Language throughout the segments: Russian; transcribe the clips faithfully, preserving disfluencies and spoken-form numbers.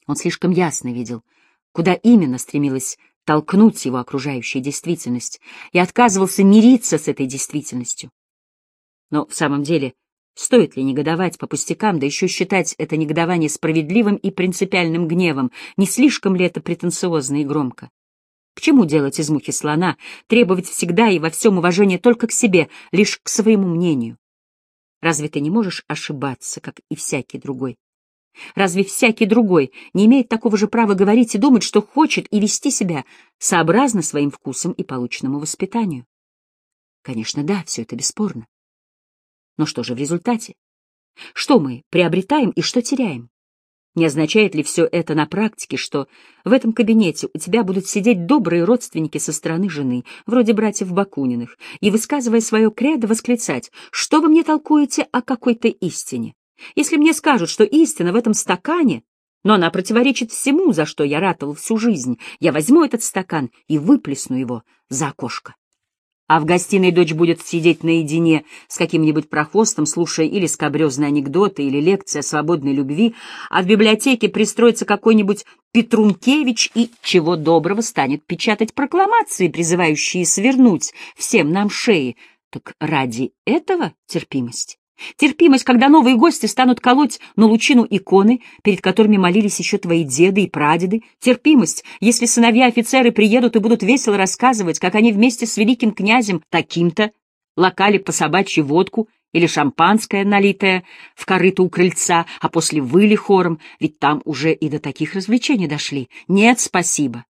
Он слишком ясно видел, куда именно стремилась толкнуть его окружающая действительность, и отказывался мириться с этой действительностью. Но в самом деле, стоит ли негодовать по пустякам, да еще считать это негодование справедливым и принципиальным гневом? Не слишком ли это претенциозно и громко? К чему делать из мухи слона, требовать всегда и во всем уважения только к себе, лишь к своему мнению? Разве ты не можешь ошибаться, как и всякий другой? Разве всякий другой не имеет такого же права говорить и думать, что хочет, и вести себя сообразно своим вкусам и полученному воспитанию? Конечно, да, все это бесспорно. Но что же в результате? Что мы приобретаем и что теряем? Не означает ли все это на практике, что в этом кабинете у тебя будут сидеть добрые родственники со стороны жены, вроде братьев Бакуниных, и, высказывая свое кредо, восклицать: «Что вы мне толкуете о какой-то истине? Если мне скажут, что истина в этом стакане, но она противоречит всему, за что я ратовал всю жизнь, я возьму этот стакан и выплесну его за окошко». А в гостиной дочь будет сидеть наедине с каким-нибудь прохвостом, слушая или скабрезные анекдоты, или лекции о свободной любви, а в библиотеке пристроится какой-нибудь Петрункевич и, чего доброго, станет печатать прокламации, призывающие свернуть всем нам шеи. Так ради этого терпимость? Терпимость, когда новые гости станут колоть на лучину иконы, перед которыми молились еще твои деды и прадеды. Терпимость, если сыновья-офицеры приедут и будут весело рассказывать, как они вместе с великим князем таким-то локали по собачьи водку или шампанское, налитое в корыто у крыльца, а после выли хором, ведь там уже и до таких развлечений дошли. Нет, спасибо.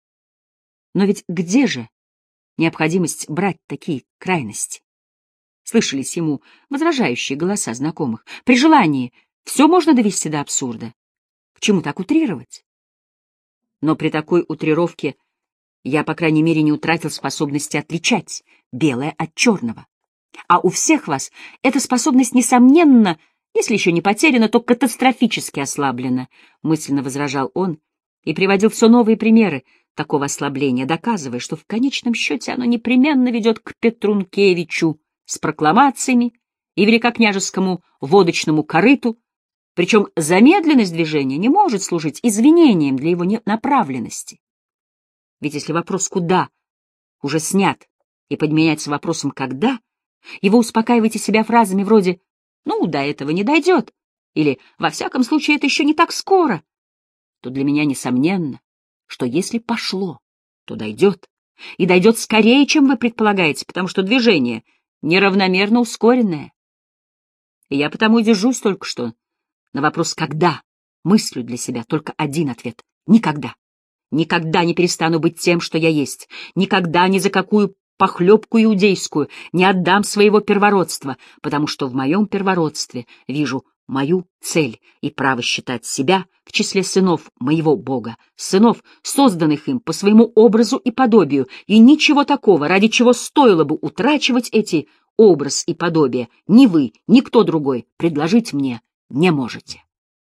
Но ведь где же необходимость брать такие крайности? Слышались ему возражающие голоса знакомых. При желании все можно довести до абсурда. К чему так утрировать? Но при такой утрировке я, по крайней мере, не утратил способности отличать белое от черного. А у всех вас эта способность, несомненно, если еще не потеряна, то катастрофически ослаблена, мысленно возражал он и приводил все новые примеры такого ослабления, доказывая, что в конечном счете оно непременно ведет к Петрункевичу с прокламациями и великокняжескому водочному корыту, причем замедленность движения не может служить извинением для его направленности. Ведь если вопрос «куда» уже снят и подменяется вопросом «когда», и вы успокаиваете себя фразами вроде «ну, до этого не дойдет» или «во всяком случае это еще не так скоро», то для меня несомненно, что если пошло, то дойдет, и дойдет скорее, чем вы предполагаете, потому что движение неравномерно ускоренное. И я потому и держусь только что на вопрос «когда?» мыслю для себя только один ответ — никогда. Никогда не перестану быть тем, что я есть. Никогда ни за какую похлебку иудейскую не отдам своего первородства, потому что в моем первородстве вижу мою цель и право считать себя в числе сынов моего Бога, сынов, созданных им по своему образу и подобию, и ничего такого, ради чего стоило бы утрачивать эти образ и подобие, ни вы, ни кто другой предложить мне не можете.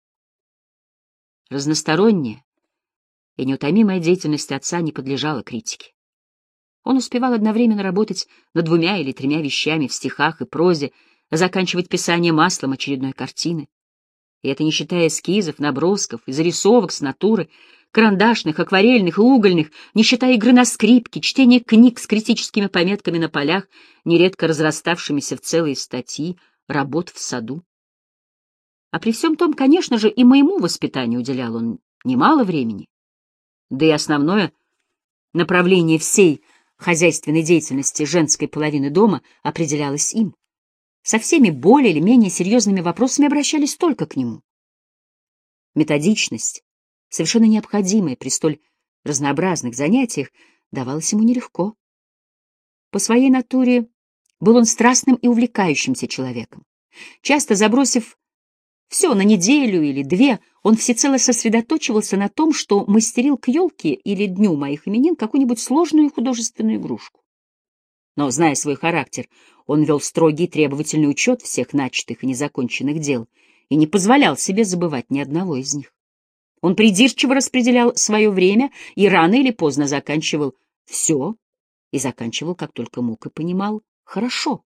Разносторонняя и неутомимая деятельность отца не подлежала критике. Он успевал одновременно работать над двумя или тремя вещами в стихах и прозе, заканчивать писание маслом очередной картины. И это не считая эскизов, набросков и зарисовок с натуры, карандашных, акварельных и угольных, не считая игры на скрипке, чтения книг с критическими пометками на полях, нередко разраставшимися в целые статьи, работ в саду. А при всем том, конечно же, и моему воспитанию уделял он немало времени. Да и основное направление всей хозяйственной деятельности женской половины дома определялось им. Со всеми более или менее серьезными вопросами обращались только к нему. Методичность, совершенно необходимая при столь разнообразных занятиях, давалась ему нелегко. По своей натуре был он страстным и увлекающимся человеком. Часто, забросив все на неделю или две, он всецело сосредоточивался на том, что мастерил к елке или дню моих именин какую-нибудь сложную художественную игрушку. Но, зная свой характер, он вел строгий и требовательный учет всех начатых и незаконченных дел и не позволял себе забывать ни одного из них. Он придирчиво распределял свое время и рано или поздно заканчивал все, и заканчивал, как только мог и понимал, хорошо.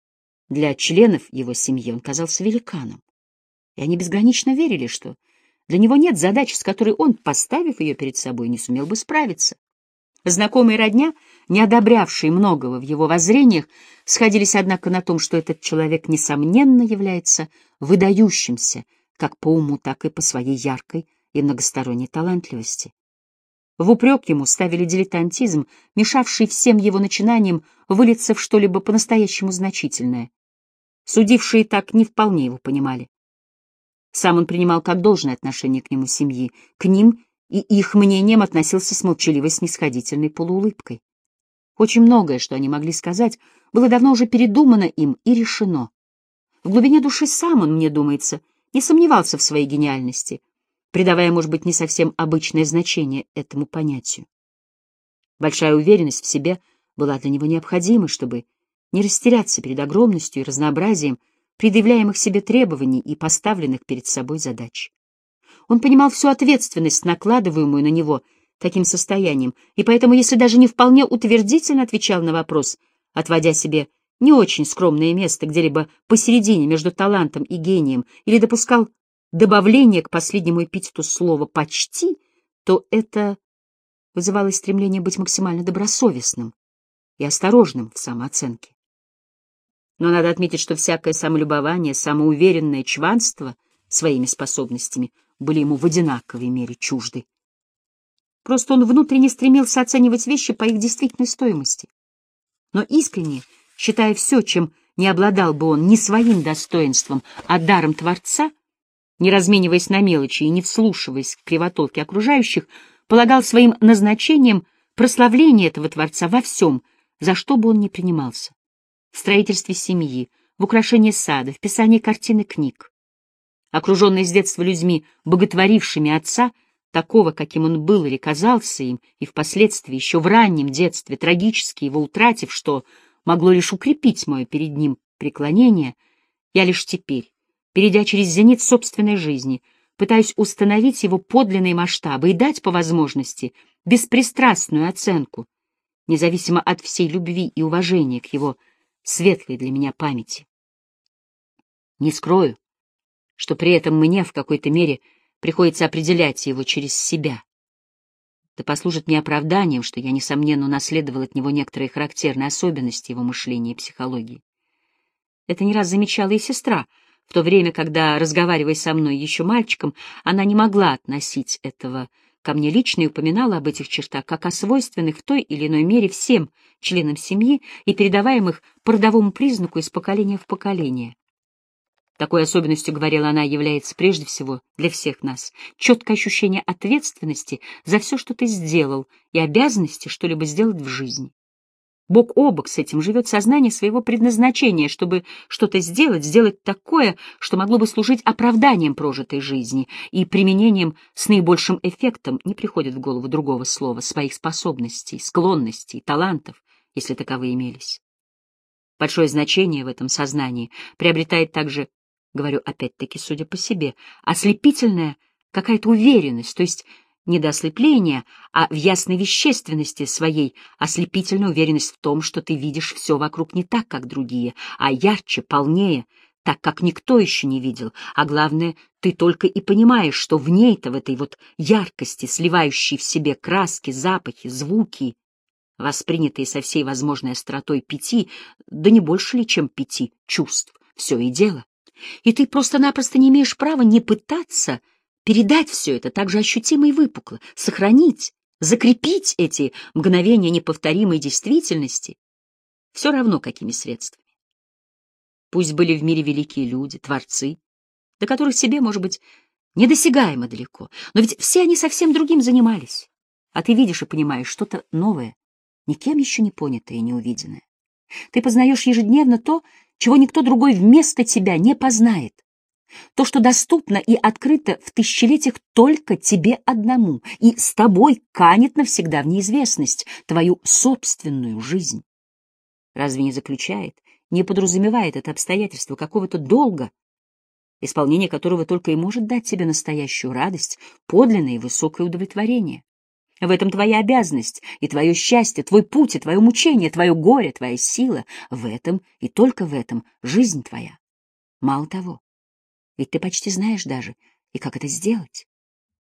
Для членов его семьи он казался великаном, и они безгранично верили, что Для него нет задачи, с которой он, поставив ее перед собой, не сумел бы справиться. Знакомые родня, не одобрявшие многого в его воззрениях, сходились, однако, на том, что этот человек, несомненно, является выдающимся как по уму, так и по своей яркой и многосторонней талантливости. В упрек ему ставили дилетантизм, мешавший всем его начинаниям вылиться в что-либо по-настоящему значительное. Судившие так не вполне его понимали. Сам он принимал как должное отношение к нему семьи, к ним и их мнением относился с молчаливой снисходительной полуулыбкой. Очень многое, что они могли сказать, было давно уже передумано им и решено. В глубине души сам он, мне думается, не сомневался в своей гениальности, придавая, может быть, не совсем обычное значение этому понятию. Большая уверенность в себе была для него необходима, чтобы не растеряться перед огромностью и разнообразием предъявляемых себе требований и поставленных перед собой задач. Он понимал всю ответственность, накладываемую на него таким состоянием, и поэтому, если даже не вполне утвердительно отвечал на вопрос, отводя себе не очень скромное место где-либо посередине между талантом и гением, или допускал добавление к последнему эпитету слова «почти», то это вызывало стремление быть максимально добросовестным и осторожным в самооценке. Но надо отметить, что всякое самолюбование, самоуверенное чванство своими способностями были ему в одинаковой мере чужды. Просто он внутренне стремился оценивать вещи по их действительной стоимости. Но искренне, считая все, чем не обладал бы он ни своим достоинством, а даром Творца, не размениваясь на мелочи и не вслушиваясь в кривотолки окружающих, полагал своим назначением прославление этого Творца во всем, за что бы он ни принимался. В строительстве семьи, в украшении сада, в писании картин и книг. Окруженный с детства людьми, боготворившими отца, такого, каким он был или казался им, и впоследствии, еще в раннем детстве, трагически его утратив, что могло лишь укрепить мое перед ним преклонение, я лишь теперь, перейдя через зенит собственной жизни, пытаюсь установить его подлинные масштабы и дать, по возможности, беспристрастную оценку, независимо от всей любви и уважения к его светлой для меня памяти. Не скрою, что при этом мне в какой-то мере приходится определять его через себя. Это послужит мне оправданием, что я, несомненно, унаследовал от него некоторые характерные особенности его мышления и психологии. Это не раз замечала и сестра, в то время, когда, разговаривая со мной еще мальчиком, она не могла относить этого ко мне лично и упоминала об этих чертах как о свойственных в той или иной мере всем членам семьи и передаваемых по родовому признаку из поколения в поколение. Такой особенностью, говорила она, является прежде всего для всех нас четкое ощущение ответственности за все, что ты сделал, и обязанности что-либо сделать в жизни. Бок о бок с этим живет сознание своего предназначения, чтобы что-то сделать, сделать такое, что могло бы служить оправданием прожитой жизни и применением с наибольшим эффектом, не приходит в голову другого слова, своих способностей, склонностей, талантов, если таковые имелись. Большое значение в этом сознании приобретает также, говорю опять-таки, судя по себе, ослепительная какая-то уверенность, то есть не до ослепления, а в ясной вещественности своей ослепительная уверенность в том, что ты видишь все вокруг не так, как другие, а ярче, полнее, так, как никто еще не видел, а главное, ты только и понимаешь, что в ней-то, в этой вот яркости, сливающей в себе краски, запахи, звуки, воспринятые со всей возможной остротой пяти, да не больше ли, чем пяти чувств, все и дело. И ты просто-напросто не имеешь права не пытаться передать все это так же ощутимо и выпукло, сохранить, закрепить эти мгновения неповторимой действительности, все равно какими средствами. Пусть были в мире великие люди, творцы, до которых себе, может быть, недосягаемо далеко, но ведь все они совсем другим занимались, а ты видишь и понимаешь что-то новое, никем еще не понятое и не увиденное. Ты познаешь ежедневно то, чего никто другой вместо тебя не познает. То, что доступно и открыто в тысячелетиях только тебе одному, и с тобой канет навсегда в неизвестность, твою собственную жизнь. Разве не заключает, не подразумевает это обстоятельство какого-то долга, исполнение которого только и может дать тебе настоящую радость, подлинное и высокое удовлетворение? В этом твоя обязанность и твое счастье, твой путь и твое мучение, твое горе, твоя сила. В этом и только в этом жизнь твоя. Мало того, ведь ты почти знаешь даже, и как это сделать.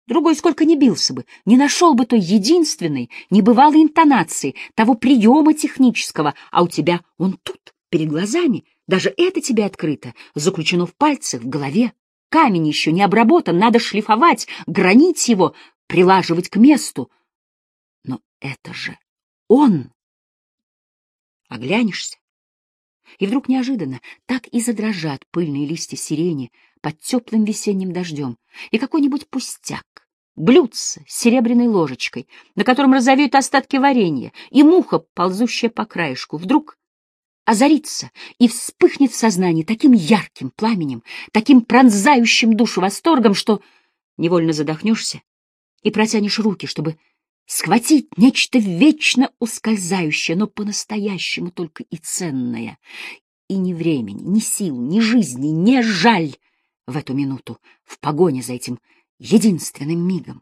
Другой сколько ни бился бы, не нашел бы той единственной, небывалой интонации, того приема технического, а у тебя он тут, перед глазами, даже это тебе открыто, заключено в пальцах, в голове. Камень еще не обработан, надо шлифовать, гранить его, прилаживать к месту. Но это же он! Оглянешься, и вдруг неожиданно так и задрожат пыльные листья сирени под теплым весенним дождем, и какой-нибудь пустяк, блюдце с серебряной ложечкой, на котором розовеют остатки варенья, и муха, ползущая по краешку, вдруг озарится и вспыхнет в сознании таким ярким пламенем, таким пронзающим душу восторгом, что невольно задохнешься и протянешь руки, чтобы схватить нечто вечно ускользающее, но по-настоящему только и ценное. И ни времени, ни сил, ни жизни не жаль в эту минуту в погоне за этим единственным мигом.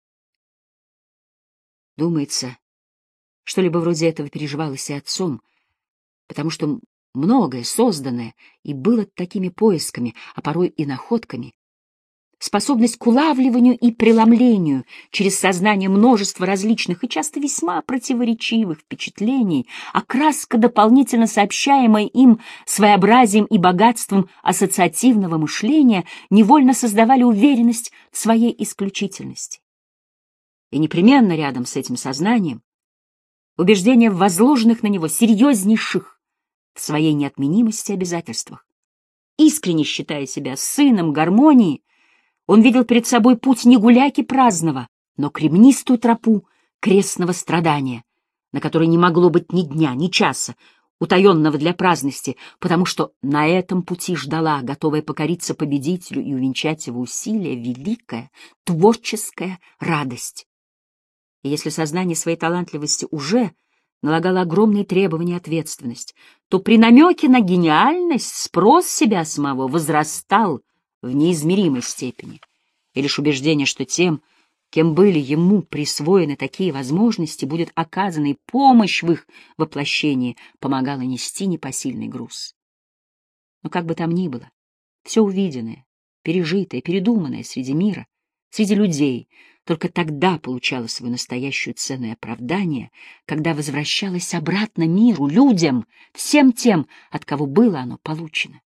Думается, что-либо вроде этого переживалось и отцом, потому что многое созданное и было такими поисками, а порой и находками. Способность к улавливанию и преломлению через сознание множества различных и часто весьма противоречивых впечатлений, окраска, дополнительно сообщаемая им своеобразием и богатством ассоциативного мышления, невольно создавали уверенность в своей исключительности. И непременно рядом с этим сознанием убеждение в возложенных на него серьезнейших в своей неотменимости обязательствах. Искренне считая себя сыном гармонии, он видел перед собой путь не гуляки праздного, но кремнистую тропу крестного страдания, на которой не могло быть ни дня, ни часа, утаенного для праздности, потому что на этом пути ждала, готовая покориться победителю и увенчать его усилия, великая творческая радость. И если сознание своей талантливости уже налагало огромные требования и ответственность, то при намеке на гениальность спрос себя самого возрастал в неизмеримой степени, и лишь убеждение, что тем, кем были ему присвоены такие возможности, будет оказана и помощь в их воплощении, помогало нести непосильный груз. Но как бы там ни было, все увиденное, пережитое, передуманное среди мира, среди людей, только тогда получало свою настоящую цену и оправдание, когда возвращалось обратно миру, людям, всем тем, от кого было оно получено.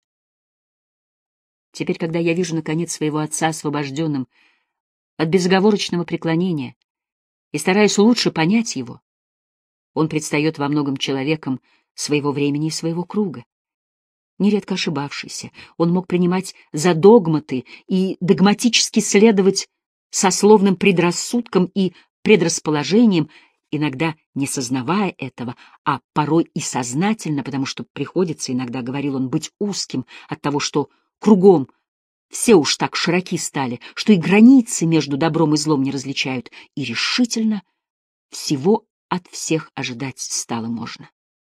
Теперь, когда я вижу, наконец, своего отца освобожденным от безоговорочного преклонения и стараюсь лучше понять его, он предстает во многом человеком своего времени и своего круга. Нередко ошибавшийся, он мог принимать за догматы и догматически следовать сословным предрассудкам и предрасположениям, иногда не сознавая этого, а порой и сознательно, потому что приходится, иногда, говорил он, быть узким от того, что кругом все уж так широки стали, что и границы между добром и злом не различают, и решительно всего от всех ожидать стало можно.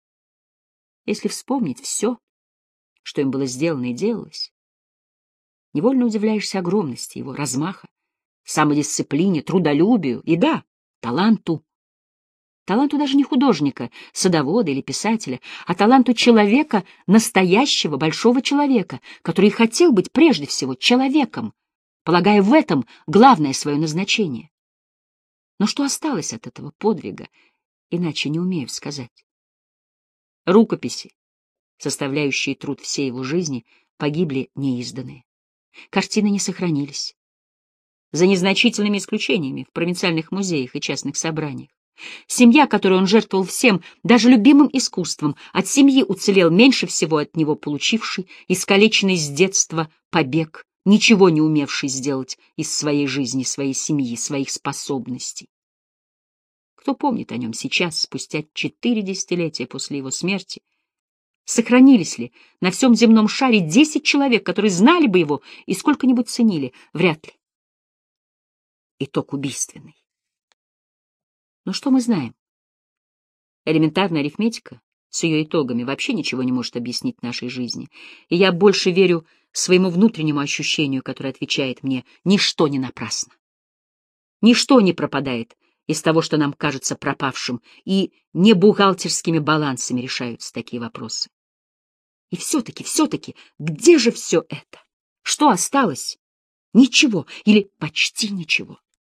Если вспомнить все, что им было сделано и делалось, невольно удивляешься огромности его размаха, самодисциплине, трудолюбию и, да, таланту. Таланту даже не художника, садовода или писателя, а таланту человека, настоящего большого человека, который хотел быть прежде всего человеком, полагая в этом главное свое назначение. Но что осталось от этого подвига, иначе не умею сказать. Рукописи, составляющие труд всей его жизни, погибли неизданные. Картины не сохранились. За незначительными исключениями в провинциальных музеях и частных собраниях. Семья, которой он жертвовал всем, даже любимым искусством, от семьи уцелел меньше всего от него получивший, искалеченный с детства побег, ничего не умевший сделать из своей жизни, своей семьи, своих способностей. Кто помнит о нем сейчас, спустя четыре десятилетия после его смерти? Сохранились ли на всем земном шаре десять человек, которые знали бы его и сколько-нибудь ценили? Вряд ли. Итог убийственный. Но что мы знаем? Элементарная арифметика с ее итогами вообще ничего не может объяснить нашей жизни, и я больше верю своему внутреннему ощущению, которое отвечает мне: ничто не напрасно. Ничто не пропадает из того, что нам кажется пропавшим, и не бухгалтерскими балансами решаются такие вопросы. И все-таки, все-таки, где же все это? Что осталось? Ничего или почти ничего.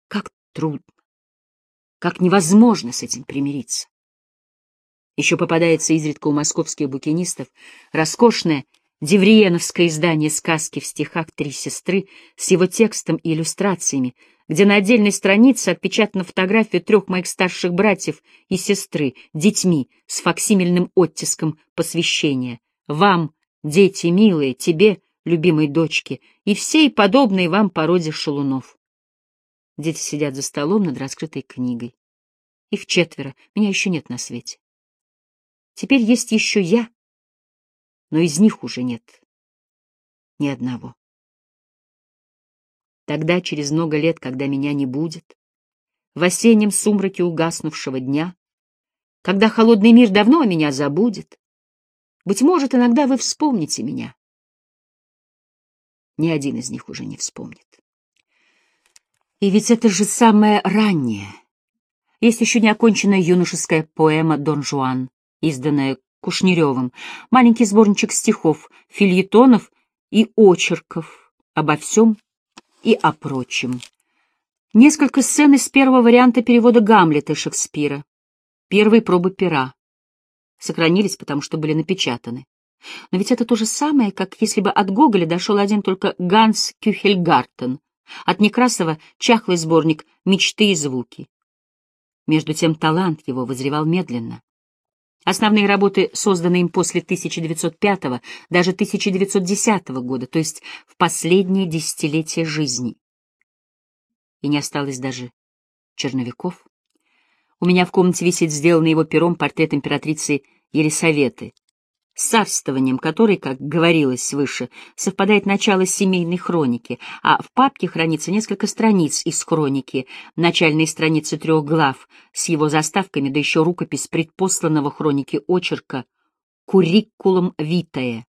Как трудно, как невозможно с этим примириться. Еще попадается изредка у московских букинистов роскошное девриеновское издание сказки в стихах «Три сестры» с его текстом и иллюстрациями, где на отдельной странице отпечатана фотография трех моих старших братьев и сестры, детьми, с факсимильным оттиском посвящения. «Вам, дети милые, тебе, любимой дочки, и всей подобной вам породе шалунов». Дети сидят за столом над раскрытой книгой. Их четверо, меня еще нет на свете. Теперь есть еще я, но из них уже нет ни одного. Тогда, через много лет, когда меня не будет, в осеннем сумраке угаснувшего дня, когда холодный мир давно о меня забудет, быть может, иногда вы вспомните меня. Ни один из них уже не вспомнит. И ведь это же самое раннее. Есть еще неоконченная юношеская поэма «Дон Жуан», изданная Кушнеревым, маленький сборничек стихов, фельетонов и очерков обо всем и о прочем. Несколько сцен из первого варианта перевода Гамлета Шекспира, первой пробы пера. Сохранились, потому что были напечатаны. Но ведь это то же самое, как если бы от Гоголя дошел один только Ганс Кюхельгартен, от Некрасова чахлый сборник «Мечты и звуки». Между тем талант его вызревал медленно. Основные работы созданы им после тысяча девятьсот пятого, даже тысяча девятьсот десятого года, то есть в последние десятилетия жизни. И не осталось даже черновиков. У меня в комнате висит сделанный его пером портрет императрицы Елисаветы, с царствованием которой, как говорилось выше, совпадает начало семейной хроники, а в папке хранится несколько страниц из хроники, начальные страницы трех глав с его заставками, да еще рукопись предпосланного хроники очерка «Curriculum vitae».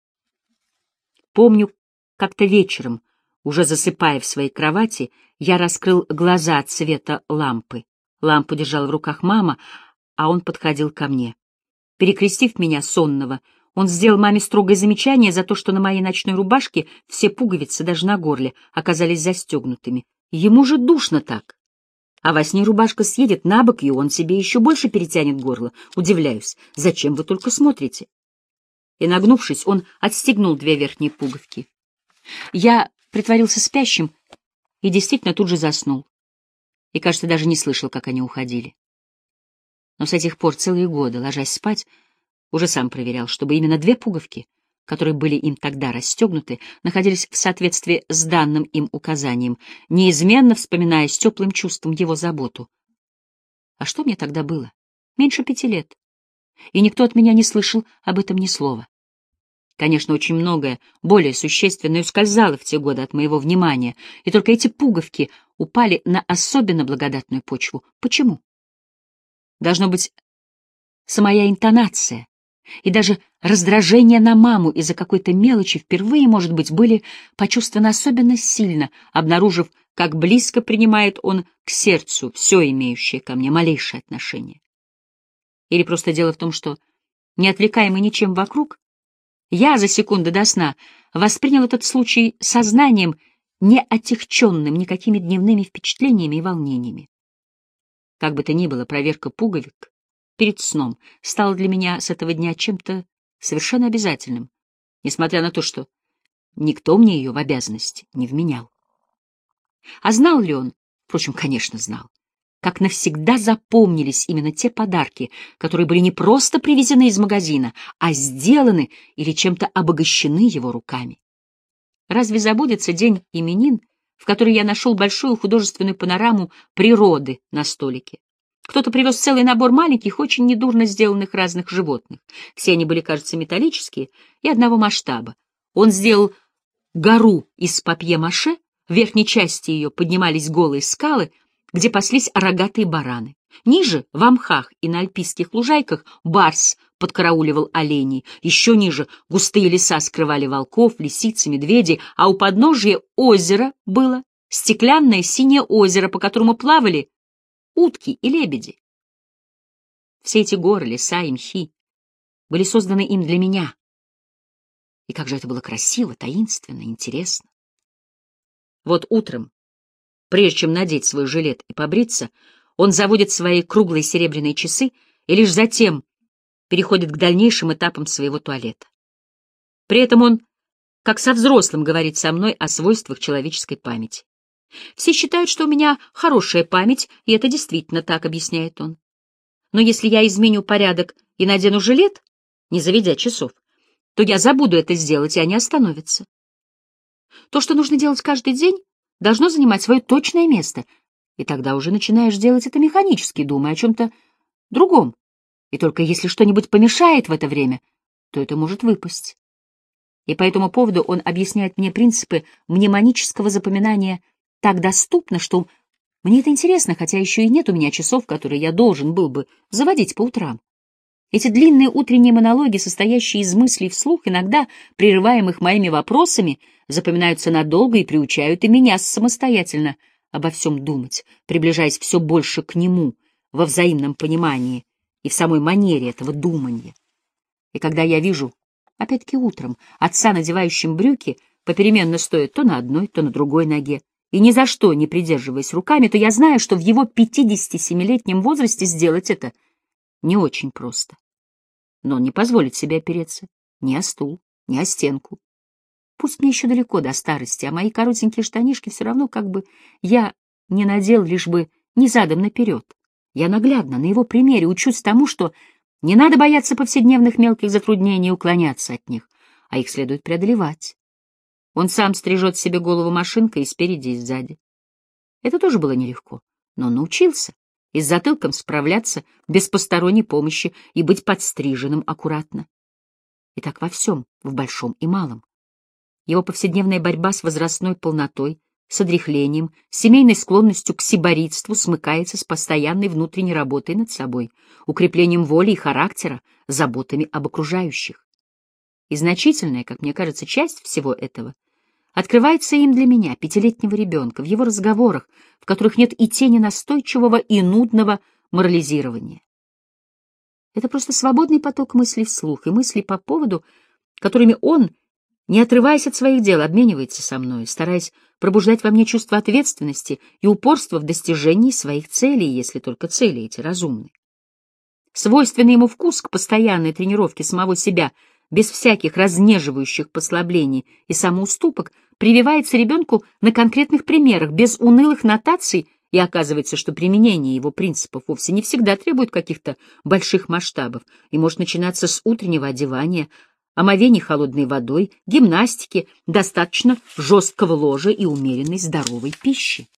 Помню, как-то вечером, уже засыпая в своей кровати, я раскрыл глаза от света лампы. Лампу держала в руках мама, а он подходил ко мне. Перекрестив меня сонного, он сделал маме строгое замечание за то, что на моей ночной рубашке все пуговицы, даже на горле, оказались застегнутыми. Ему же душно так. А во сне рубашка съедет на бок, и он себе еще больше перетянет горло. Удивляюсь, зачем вы только смотрите? И, нагнувшись, он отстегнул две верхние пуговки. Я притворился спящим и действительно тут же заснул. И, кажется, даже не слышал, как они уходили. Но с этих пор целые годы, ложась спать, уже сам проверял, чтобы именно две пуговки, которые были им тогда расстегнуты, находились в соответствии с данным им указанием, неизменно вспоминая с теплым чувством его заботу. А что мне тогда было? Меньше пяти лет. И никто от меня не слышал об этом ни слова. Конечно, очень многое, более существенное, ускользало в те годы от моего внимания, и только эти пуговки упали на особенно благодатную почву. Почему? Должно быть, самая интонация и даже раздражение на маму из-за какой-то мелочи впервые, может быть, были почувствованы особенно сильно, обнаружив, как близко принимает он к сердцу все имеющее ко мне малейшее отношение. Или просто дело в том, что, не отвлекаемый ничем вокруг, я за секунду до сна воспринял этот случай сознанием, не отягченным никакими дневными впечатлениями и волнениями. Как бы то ни было, проверка пуговик перед сном стала для меня с этого дня чем-то совершенно обязательным, несмотря на то, что никто мне ее в обязанность не вменял. А знал ли он, впрочем, конечно, знал, как навсегда запомнились именно те подарки, которые были не просто привезены из магазина, а сделаны или чем-то обогащены его руками. Разве забудется день именин, в который я нашел большую художественную панораму природы на столике? Кто-то привез целый набор маленьких, очень недурно сделанных разных животных. Все они были, кажется, металлические и одного масштаба. Он сделал гору из папье-маше, в верхней части ее поднимались голые скалы, где паслись рогатые бараны. Ниже, в мхах и на альпийских лужайках, барс подкарауливал оленей. Еще ниже густые леса скрывали волков, лисиц, медведей, а у подножия озера было стеклянное синее озеро, по которому плавали утки и лебеди. Все эти горы, леса и мхи были созданы им для меня. И как же это было красиво, таинственно, интересно. Вот утром, Прежде чем надеть свой жилет и побриться, он заводит свои круглые серебряные часы и лишь затем переходит к дальнейшим этапам своего туалета. При этом он, как со взрослым, говорит со мной о свойствах человеческой памяти. Все считают, что у меня хорошая память, и это действительно так, объясняет он. Но если я изменю порядок и надену жилет, не заведя часов, то я забуду это сделать, и они остановятся. То, что нужно делать каждый день, должно занимать свое точное место, и тогда уже начинаешь делать это механически, думая о чем-то другом. И только если что-нибудь помешает в это время, то это может выпасть. И по этому поводу он объясняет мне принципы мнемонического запоминания так доступно, что мне это интересно, хотя еще и нет у меня часов, которые я должен был бы заводить по утрам. Эти длинные утренние монологи, состоящие из мыслей вслух, иногда прерываемых моими вопросами, запоминаются надолго и приучают и меня самостоятельно обо всем думать, приближаясь все больше к нему во взаимном понимании и в самой манере этого думания. И когда я вижу, опять-таки утром, отца, надевающим брюки, попеременно стоя то на одной, то на другой ноге, и ни за что не придерживаясь руками, то я знаю, что в его пятидесятисемилетнем возрасте сделать это не очень просто. Но он не позволит себе опереться ни о стул, ни о стенку. Пусть мне еще далеко до старости, а мои коротенькие штанишки все равно как бы я не надел, лишь бы не задом наперед. Я наглядно на его примере учусь тому, что не надо бояться повседневных мелких затруднений и уклоняться от них, а их следует преодолевать. Он сам стрижет себе голову машинкой и спереди, и сзади. Это тоже было нелегко, но он научился и с затылком справляться без посторонней помощи и быть подстриженным аккуратно. И так во всем, в большом и малом. Его повседневная борьба с возрастной полнотой, с одряхлением, с семейной склонностью к сиборитству смыкается с постоянной внутренней работой над собой, укреплением воли и характера, заботами об окружающих. И значительная, как мне кажется, часть всего этого открывается им для меня, пятилетнего ребенка, в его разговорах, в которых нет и тени настойчивого и нудного морализирования. Это просто свободный поток мыслей вслух и мыслей по поводу, которыми он, не отрываясь от своих дел, обменивается со мной, стараясь пробуждать во мне чувство ответственности и упорства в достижении своих целей, если только цели эти разумны. Свойственный ему вкус к постоянной тренировке самого себя без всяких разнеживающих послаблений и самоуступок прививается ребенку на конкретных примерах, без унылых нотаций, и оказывается, что применение его принципов вовсе не всегда требует каких-то больших масштабов и может начинаться с утреннего одевания, омовения холодной водой, гимнастики, достаточно жесткого ложа и умеренной здоровой пищи.